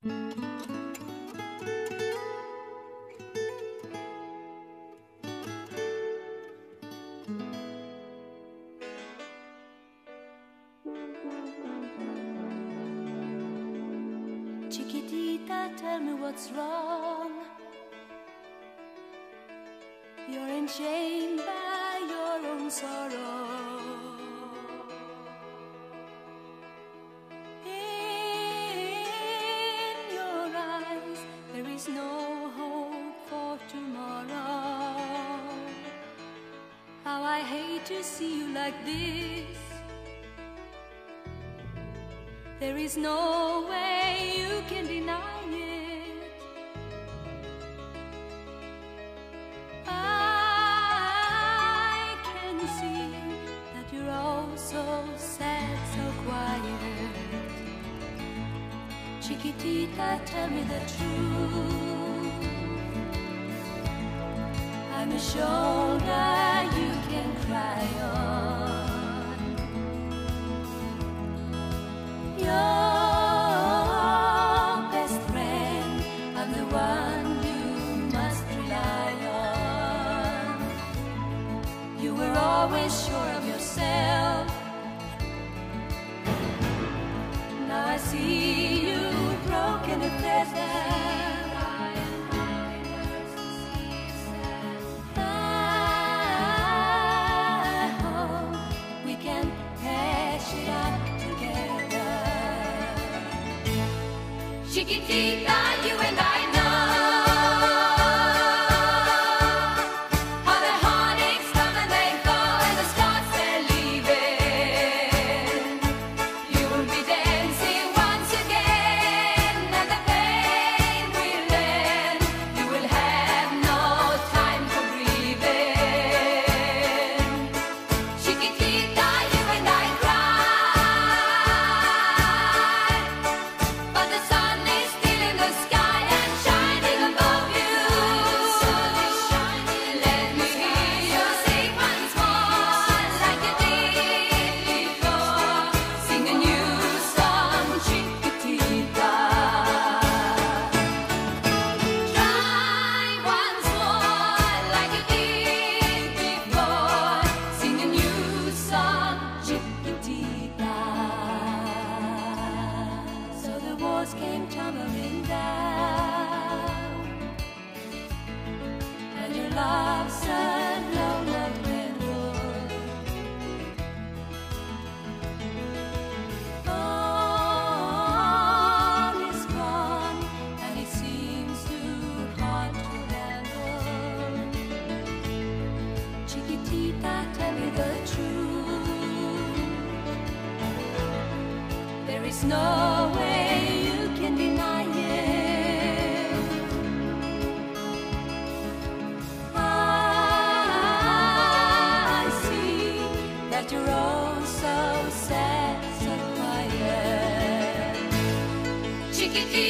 Chiquitita, tell me what's wrong. You're enchained by your own sorrow. In your eyes, there is no hope for tomorrow. How I hate to see you like this. There is no way you can deny it. I can see that you're all so sad, so quiet. Chiquitita, tell me the truth. I'm a shoulder you can cry on. Your best friend, I'm the one you must rely on. You were always sure of yourself. Now I see you broken and feathered. I hope we can hash it out together. Chiquitita, you and I know how the heartaches come and they go, and the stars they're leaving. You will be dancing once again, and the pain will end. You will have no time for grieving. Chiquitita, you and I cry, but the sun is still in the sky and shining above you. Let me hear you sing once more like you did before. Sing a new song, Chiquitita. Try once more like you did before. Sing a new song, Chiquitita. So the walls came tumbling down, and your love said no love redwood. All is gone, and it seems too hard to handle. Chiquitita, tell me the truth. There is no way you can deny it. I see that you're all so sad, so quiet. Chiquitita.